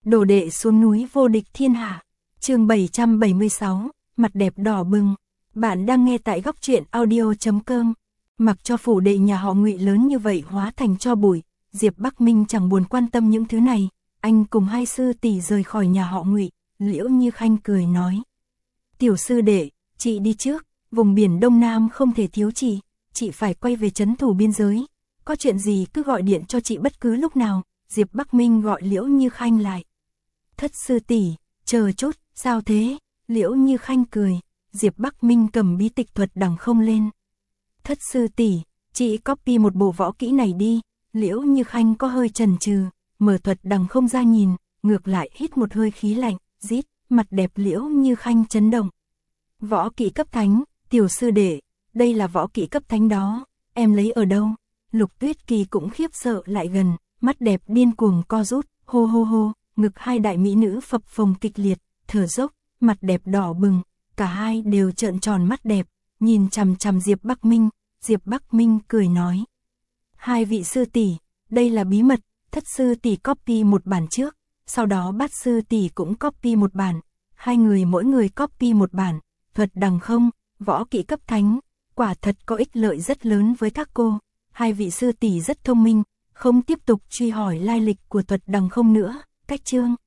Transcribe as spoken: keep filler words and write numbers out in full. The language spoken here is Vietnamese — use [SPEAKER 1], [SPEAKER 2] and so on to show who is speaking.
[SPEAKER 1] Đồ đệ xuống núi vô địch thiên hạ. Chương bảy trăm bảy mươi sáu, mặt đẹp đỏ bừng. Bạn đang nghe tại góc truyện audio chấm com. Mặc cho phủ đệ nhà họ Ngụy lớn như vậy hóa thành tro bụi, Diệp Bắc Minh chẳng buồn quan tâm những thứ này, anh cùng hai sư tỷ rời khỏi nhà họ Ngụy. Liễu Như Khanh cười nói: "Tiểu sư đệ, chị đi trước, vùng biển Đông Nam không thể thiếu chị, chị phải quay về trấn thủ biên giới, có chuyện gì cứ gọi điện cho chị bất cứ lúc nào." Diệp Bắc Minh gọi Liễu Như Khanh lại. "Thất sư tỷ, chờ chút, sao thế?" Liễu Như Khanh cười. Diệp Bắc Minh cầm bí tịch thuật đằng không lên. "Thất sư tỷ, chị copy một bộ võ kỹ này đi." Liễu Như Khanh có hơi chần chừ, mở thuật đằng không ra nhìn, ngược lại hít một hơi khí lạnh, rít, mặt đẹp Liễu Như Khanh chấn động. "Võ kỹ cấp thánh, tiểu sư đệ, đây là võ kỹ cấp thánh đó, em lấy ở đâu?" Lục Tuyết Kỳ cũng khiếp sợ lại gần, mắt đẹp điên cuồng co rút, hô hô hô, ngực hai đại mỹ nữ phập phồng kịch liệt, thở dốc, mặt đẹp đỏ bừng, cả hai đều trợn tròn mắt đẹp, nhìn chằm chằm Diệp Bắc Minh. Diệp Bắc Minh cười nói: "Hai vị sư tỷ, đây là bí mật, thất sư tỷ copy một bản trước, sau đó bát sư tỷ cũng copy một bản, hai người mỗi người copy một bản, thuật đằng không, võ kỹ cấp thánh, quả thật có ích lợi rất lớn với các cô." Hai vị sư tỷ rất thông minh, không tiếp tục truy hỏi lai lịch của thuật đằng không nữa. Cách chương